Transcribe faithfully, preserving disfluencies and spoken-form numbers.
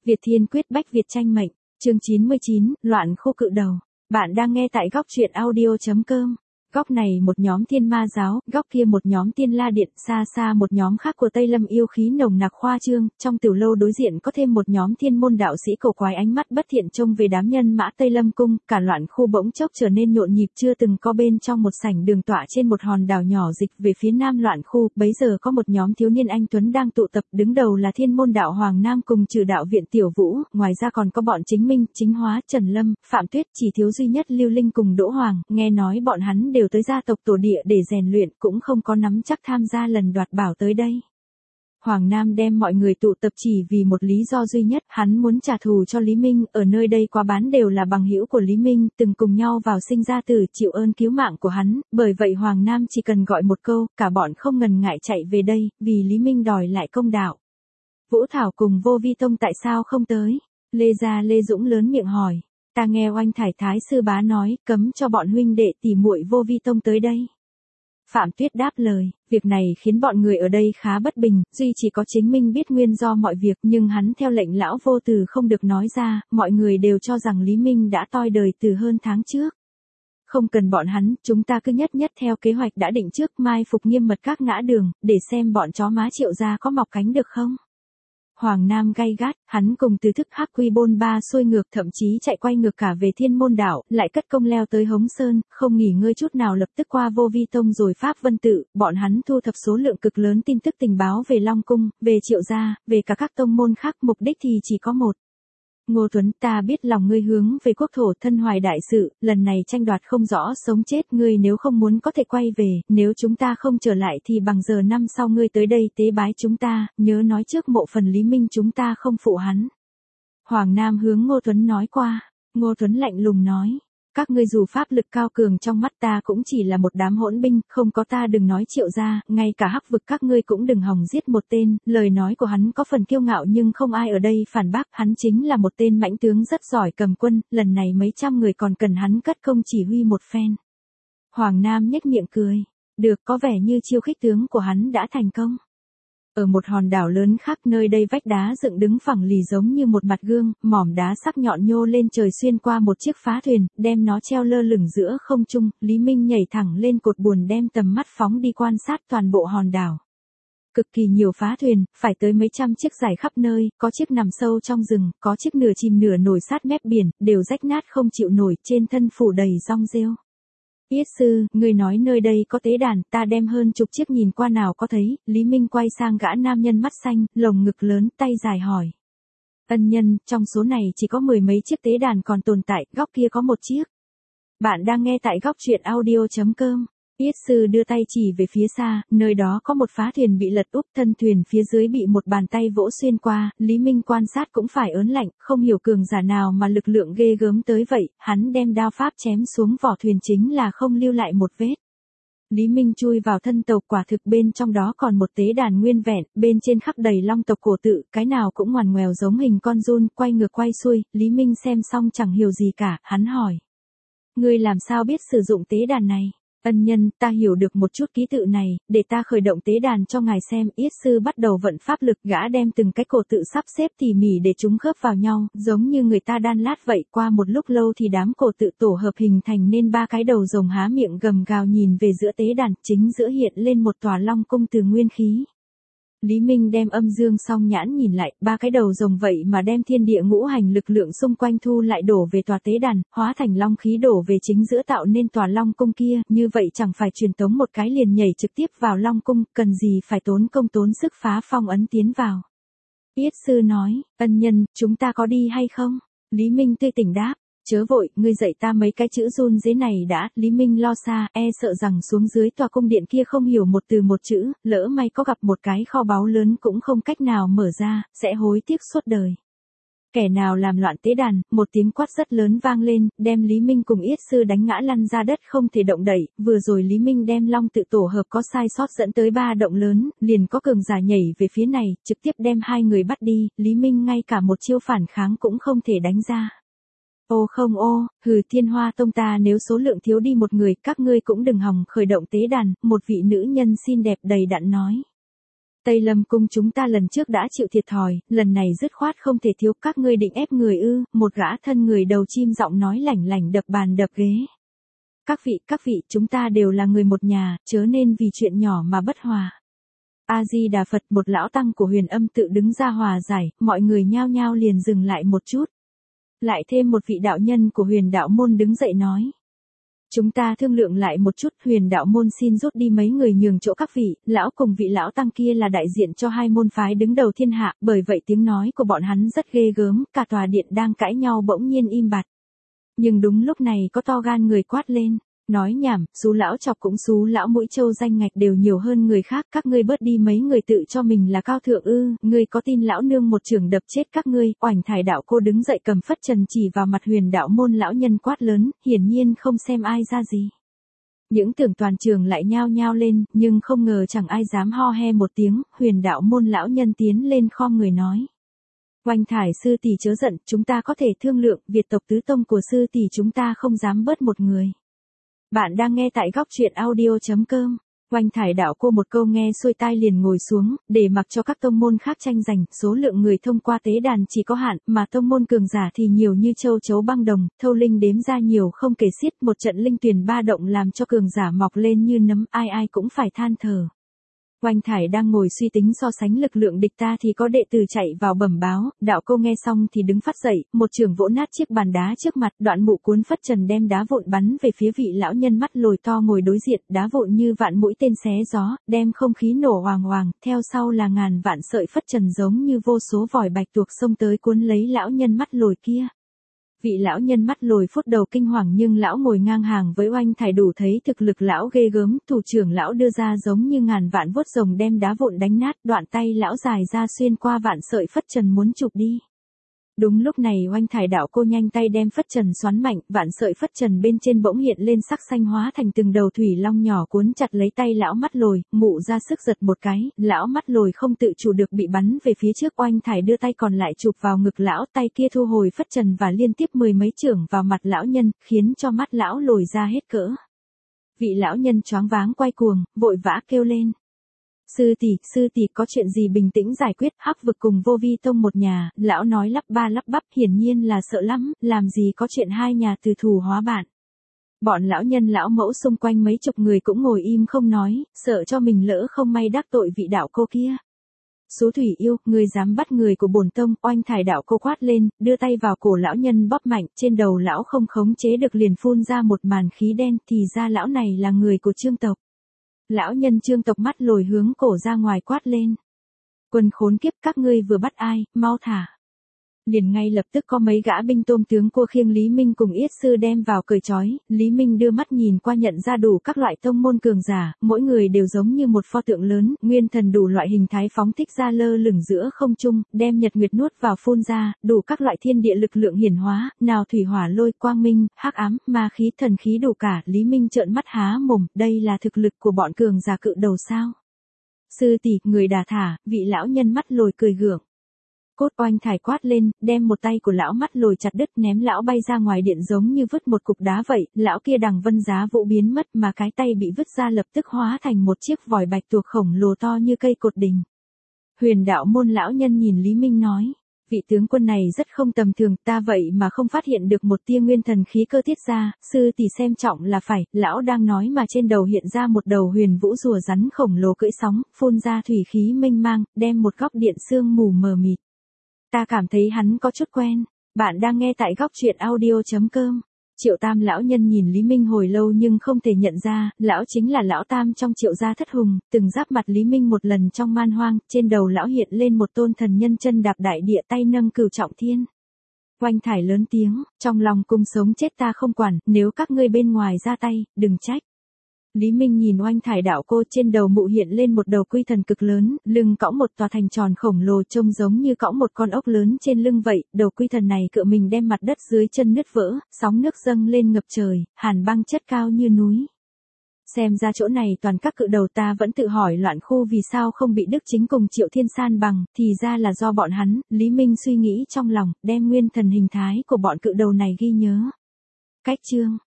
Việt Thiên quyết bách Việt tranh mệnh, chương chín mươi chín, loạn khu cự đầu. Bạn đang nghe tại góc truyện audio chấm com. Góc này một nhóm Thiên Ma giáo, góc kia một nhóm Tiên La Điện, xa xa một nhóm khác của Tây Lâm yêu khí nồng nặc khoa trương, trong tiểu lâu đối diện có thêm một nhóm thiên môn đạo sĩ cổ quái ánh mắt bất thiện trông về đám nhân mã Tây Lâm cung, cả loạn khu bỗng chốc trở nên nhộn nhịp chưa từng có bên trong một sảnh đường tọa trên một hòn đảo nhỏ dịch về phía nam loạn khu, bấy giờ có một nhóm thiếu niên anh tuấn đang tụ tập, đứng đầu là thiên môn đạo Hoàng Nam cùng trừ đạo viện Tiểu Vũ, ngoài ra còn có bọn Chính Minh, Chính Hóa, Trần Lâm, Phạm Tuyết, chỉ thiếu duy nhất Lưu Linh cùng Đỗ Hoàng, nghe nói bọn hắn đều tới gia tộc tổ địa để rèn luyện, cũng không có nắm chắc tham gia lần đoạt bảo tới đây. Hoàng Nam đem mọi người tụ tập chỉ vì một lý do duy nhất, hắn muốn trả thù cho Lý Minh, ở nơi đây quá bán đều là bằng hữu của Lý Minh, từng cùng nhau vào sinh ra tử, chịu ơn cứu mạng của hắn, bởi vậy Hoàng Nam chỉ cần gọi một câu, cả bọn không ngần ngại chạy về đây, vì Lý Minh đòi lại công đạo. Vũ Thảo cùng Vô Vi Tông tại sao không tới? Lê Gia Lê Dũng lớn miệng hỏi. Ta nghe Oanh Thải Thái sư bá nói, cấm cho bọn huynh đệ tỉ muội Vô Vi Tông tới đây. Phạm Tuyết đáp lời, việc này khiến bọn người ở đây khá bất bình, duy chỉ có Chính Minh biết nguyên do mọi việc, nhưng hắn theo lệnh lão vô từ không được nói ra, mọi người đều cho rằng Lý Minh đã toi đời từ hơn tháng trước. Không cần bọn hắn, chúng ta cứ nhất nhất theo kế hoạch đã định trước, mai phục nghiêm mật các ngã đường, để xem bọn chó má Triệu gia có mọc cánh được không. Hoàng Nam gay gắt, hắn cùng từ thức hắc quy bôn ba xuôi ngược, thậm chí chạy quay ngược cả về Thiên Môn Đảo, lại cất công leo tới Hống Sơn, không nghỉ ngơi chút nào lập tức qua Vô Vi Tông rồi Pháp Vân Tự, bọn hắn thu thập số lượng cực lớn tin tức tình báo về Long Cung, về Triệu gia, về cả các tông môn khác, mục đích thì chỉ có một. Ngô Tuấn, ta biết lòng ngươi hướng về quốc thổ thân hoài đại sự, lần này tranh đoạt không rõ sống chết, ngươi nếu không muốn có thể quay về, nếu chúng ta không trở lại thì bằng giờ năm sau ngươi tới đây tế bái chúng ta, nhớ nói trước mộ phần Lý Minh chúng ta không phụ hắn. Hoàng Nam hướng Ngô Tuấn nói qua, Ngô Tuấn lạnh lùng nói. Các ngươi dù pháp lực cao cường trong mắt ta cũng chỉ là một đám hỗn binh, không có ta đừng nói Triệu gia, ngay cả hắc vực các ngươi cũng đừng hòng giết một tên, lời nói của hắn có phần kiêu ngạo nhưng không ai ở đây phản bác, hắn chính là một tên mãnh tướng rất giỏi cầm quân, lần này mấy trăm người còn cần hắn cất công chỉ huy một phen. Hoàng Nam nhếch miệng cười, được, có vẻ như chiêu khích tướng của hắn đã thành công. Ở một hòn đảo lớn khác, nơi đây vách đá dựng đứng phẳng lì giống như một mặt gương, mỏm đá sắc nhọn nhô lên trời xuyên qua một chiếc phá thuyền, đem nó treo lơ lửng giữa không trung, Lý Minh nhảy thẳng lên cột buồm đem tầm mắt phóng đi quan sát toàn bộ hòn đảo. Cực kỳ nhiều phá thuyền, phải tới mấy trăm chiếc dài khắp nơi, có chiếc nằm sâu trong rừng, có chiếc nửa chìm nửa nổi sát mép biển, đều rách nát không chịu nổi, trên thân phủ đầy rong rêu. Yết sư, người nói nơi đây có tế đàn, ta đem hơn chục chiếc nhìn qua nào có thấy, Lý Minh quay sang gã nam nhân mắt xanh, lồng ngực lớn, tay dài hỏi. Ân nhân, trong số này chỉ có mười mấy chiếc tế đàn còn tồn tại, góc kia có một chiếc. Bạn đang nghe tại góc truyện audio chấm com. Yết sư đưa tay chỉ về phía xa, nơi đó có một phá thuyền bị lật úp, thân thuyền phía dưới bị một bàn tay vỗ xuyên qua, Lý Minh quan sát cũng phải ớn lạnh, không hiểu cường giả nào mà lực lượng ghê gớm tới vậy, hắn đem đao pháp chém xuống vỏ thuyền chính là không lưu lại một vết. Lý Minh chui vào thân tàu, quả thực bên trong đó còn một tế đàn nguyên vẹn, bên trên khắc đầy long tộc cổ tự, cái nào cũng ngoằn ngoèo giống hình con giun, quay ngược quay xuôi, Lý Minh xem xong chẳng hiểu gì cả, hắn hỏi. Ngươi làm sao biết sử dụng tế đàn này? Ân nhân, ta hiểu được một chút ký tự này, để ta khởi động tế đàn cho ngài xem. Yết sư bắt đầu vận pháp lực, gã đem từng cái cổ tự sắp xếp tỉ mỉ để chúng khớp vào nhau, giống như người ta đan lát vậy. Qua một lúc lâu thì đám cổ tự tổ hợp hình thành nên ba cái đầu rồng há miệng gầm gào nhìn về giữa tế đàn, chính giữa hiện lên một tòa long cung từ nguyên khí. Lý Minh đem âm dương song nhãn nhìn lại, ba cái đầu rồng vậy mà đem thiên địa ngũ hành lực lượng xung quanh thu lại đổ về tòa tế đàn, hóa thành long khí đổ về chính giữa tạo nên tòa long cung kia, như vậy chẳng phải truyền tống một cái liền nhảy trực tiếp vào long cung, cần gì phải tốn công tốn sức phá phong ấn tiến vào. Yết sư nói, ân nhân, chúng ta có đi hay không? Lý Minh tươi tỉnh đáp. Chớ vội, ngươi dạy ta mấy cái chữ run dế này đã, Lý Minh lo xa, e sợ rằng xuống dưới tòa cung điện kia không hiểu một từ một chữ, lỡ may có gặp một cái kho báu lớn cũng không cách nào mở ra, sẽ hối tiếc suốt đời. Kẻ nào làm loạn tế đàn, một tiếng quát rất lớn vang lên, đem Lý Minh cùng Yết sư đánh ngã lăn ra đất không thể động đậy, vừa rồi Lý Minh đem long tự tổ hợp có sai sót dẫn tới ba động lớn, liền có cường giả nhảy về phía này, trực tiếp đem hai người bắt đi, Lý Minh ngay cả một chiêu phản kháng cũng không thể đánh ra. Ô không ô, hừ Thiên Hoa Tông ta nếu số lượng thiếu đi một người, các ngươi cũng đừng hòng khởi động tế đàn, một vị nữ nhân xinh đẹp đầy đặn nói. Tây Lâm cung chúng ta lần trước đã chịu thiệt thòi, lần này dứt khoát không thể thiếu, các ngươi định ép người ư? Một gã thân người đầu chim giọng nói lảnh lảnh đập bàn đập ghế. Các vị, các vị, chúng ta đều là người một nhà, chớ nên vì chuyện nhỏ mà bất hòa. A-di-đà Phật, một lão tăng của Huyền Âm tự đứng ra hòa giải, mọi người nhao nhao liền dừng lại một chút. Lại thêm một vị đạo nhân của Huyền Đạo môn đứng dậy nói. Chúng ta thương lượng lại một chút, Huyền Đạo môn xin rút đi mấy người nhường chỗ các vị, lão cùng vị lão tăng kia là đại diện cho hai môn phái đứng đầu thiên hạ, bởi vậy tiếng nói của bọn hắn rất ghê gớm, cả tòa điện đang cãi nhau bỗng nhiên im bặt. Nhưng đúng lúc này có to gan người quát lên, nói nhảm, xú lão chọc cũng xú lão mũi trâu danh ngạch đều nhiều hơn người khác, các ngươi bớt đi mấy người tự cho mình là cao thượng ư, ngươi có tin lão nương một chưởng đập chết các ngươi? Oảnh Thải đạo cô đứng dậy cầm phất trần chỉ vào mặt Huyền Đạo môn lão nhân quát lớn, hiển nhiên không xem ai ra gì. Những tưởng toàn trường lại nhao nhao lên, nhưng không ngờ chẳng ai dám ho he một tiếng, Huyền Đạo môn lão nhân tiến lên khom người nói. Oanh Thải sư tỷ chớ giận, chúng ta có thể thương lượng, Việt tộc tứ tông của sư tỷ chúng ta không dám bớt một người. Bạn đang nghe tại góc truyện audio chấm com. Oanh Thải đạo cô một câu nghe xuôi tai liền ngồi xuống, để mặc cho các tông môn khác tranh giành, số lượng người thông qua tế đàn chỉ có hạn, mà tông môn cường giả thì nhiều như châu chấu băng đồng, thâu linh đếm ra nhiều không kể xiết, một trận linh tuyền ba động làm cho cường giả mọc lên như nấm, ai ai cũng phải than thở. Oanh Thải đang ngồi suy tính so sánh lực lượng địch ta thì có đệ tử chạy vào bẩm báo, đạo cô nghe xong thì đứng phát dậy, một chưởng vỗ nát chiếc bàn đá trước mặt, đoạn mụ cuốn phất trần đem đá vụn bắn về phía vị lão nhân mắt lồi to ngồi đối diện, đá vụn như vạn mũi tên xé gió, đem không khí nổ hoàng hoàng, theo sau là ngàn vạn sợi phất trần giống như vô số vòi bạch tuộc xông tới cuốn lấy lão nhân mắt lồi kia. Vị lão nhân mắt lồi phút đầu kinh hoàng nhưng lão ngồi ngang hàng với Oanh Thải đủ thấy thực lực lão ghê gớm, thủ trưởng lão đưa ra giống như ngàn vạn vuốt rồng đem đá vụn đánh nát, đoạn tay lão dài ra xuyên qua vạn sợi phất trần muốn chụp đi. Đúng lúc này Oanh Thải đạo cô nhanh tay đem phất trần xoắn mạnh, vạn sợi phất trần bên trên bỗng hiện lên sắc xanh hóa thành từng đầu thủy long nhỏ cuốn chặt lấy tay lão mắt lồi, mụ ra sức giật một cái, lão mắt lồi không tự chủ được bị bắn về phía trước. Oanh Thải đưa tay còn lại chụp vào ngực lão, tay kia thu hồi phất trần và liên tiếp mười mấy chưởng vào mặt lão nhân, khiến cho mắt lão lồi ra hết cỡ. Vị lão nhân choáng váng quay cuồng, vội vã kêu lên. Sư tỷ, sư tỷ có chuyện gì bình tĩnh giải quyết, Hắc Vực cùng Vô Vi tông một nhà, lão nói lắp ba lắp bắp, hiển nhiên là sợ lắm, làm gì có chuyện hai nhà từ thù hóa bạn. Bọn lão nhân lão mẫu xung quanh mấy chục người cũng ngồi im không nói, sợ cho mình lỡ không may đắc tội vị đạo cô kia. Xú thủy yêu, ngươi dám bắt người của bổn tông? Oanh Thải đạo cô quát lên, đưa tay vào cổ lão nhân bóp mạnh, trên đầu lão không khống chế được liền phun ra một màn khí đen, thì ra lão này là người của Trương tộc. Lão nhân Trương tộc mắt lồi hướng cổ ra ngoài quát lên. Quân khốn kiếp, các ngươi vừa bắt ai, mau thả. Liền ngay lập tức có mấy gã binh tôm tướng cua khiêng Lý Minh cùng Yết sư đem vào cởi trói, Lý Minh đưa mắt nhìn qua nhận ra đủ các loại tông môn cường giả, mỗi người đều giống như một pho tượng lớn, nguyên thần đủ loại hình thái phóng thích ra lơ lửng giữa không trung, đem nhật nguyệt nuốt vào phun ra, đủ các loại thiên địa lực lượng hiển hóa, nào thủy hỏa lôi quang minh, hắc ám, ma khí thần khí đủ cả. Lý Minh trợn mắt há mồm, đây là thực lực của bọn cường giả cự đầu sao? Sư tỷ, người đà thả, vị lão nhân mắt lồi cười gượng. Cốt. Oanh Thải quát lên, đem một tay của lão mắt lồi chặt đứt, ném lão bay ra ngoài điện giống như vứt một cục đá vậy, lão kia đằng vân giá vũ biến mất mà cái tay bị vứt ra lập tức hóa thành một chiếc vòi bạch tuộc khổng lồ to như cây cột đình. Huyền Đạo môn lão nhân nhìn Lý Minh nói, vị tướng quân này rất không tầm thường, ta vậy mà không phát hiện được một tia nguyên thần khí cơ tiết ra, sư tỷ xem trọng là phải. Lão đang nói mà trên đầu hiện ra một đầu huyền vũ rùa rắn khổng lồ cưỡi sóng, phun ra thủy khí mênh mang, đem một góc điện sương mù mờ mịt. Ta cảm thấy hắn có chút quen. Bạn đang nghe tại góc truyện audio chấm com. Triệu Tam lão nhân nhìn Lý Minh hồi lâu nhưng không thể nhận ra, lão chính là lão Tam trong Triệu gia thất hùng, từng giáp mặt Lý Minh một lần trong man hoang, trên đầu lão hiện lên một tôn thần nhân chân đạp đại địa, tay nâng cửu trọng thiên. Oanh Thải lớn tiếng, trong lòng cung sống chết ta không quản, nếu các ngươi bên ngoài ra tay, đừng trách. Lý Minh nhìn Oanh Thải đạo cô, trên đầu mụ hiện lên một đầu quy thần cực lớn, lưng cõng một tòa thành tròn khổng lồ trông giống như cõng một con ốc lớn trên lưng vậy, đầu quy thần này cựa mình đem mặt đất dưới chân nứt vỡ, sóng nước dâng lên ngập trời, hàn băng chất cao như núi. Xem ra chỗ này toàn các cự đầu, ta vẫn tự hỏi Loạn Khu vì sao không bị Đức Chính cùng Triệu Thiên san bằng, thì ra là do bọn hắn. Lý Minh suy nghĩ trong lòng, đem nguyên thần hình thái của bọn cự đầu này ghi nhớ. Cách chương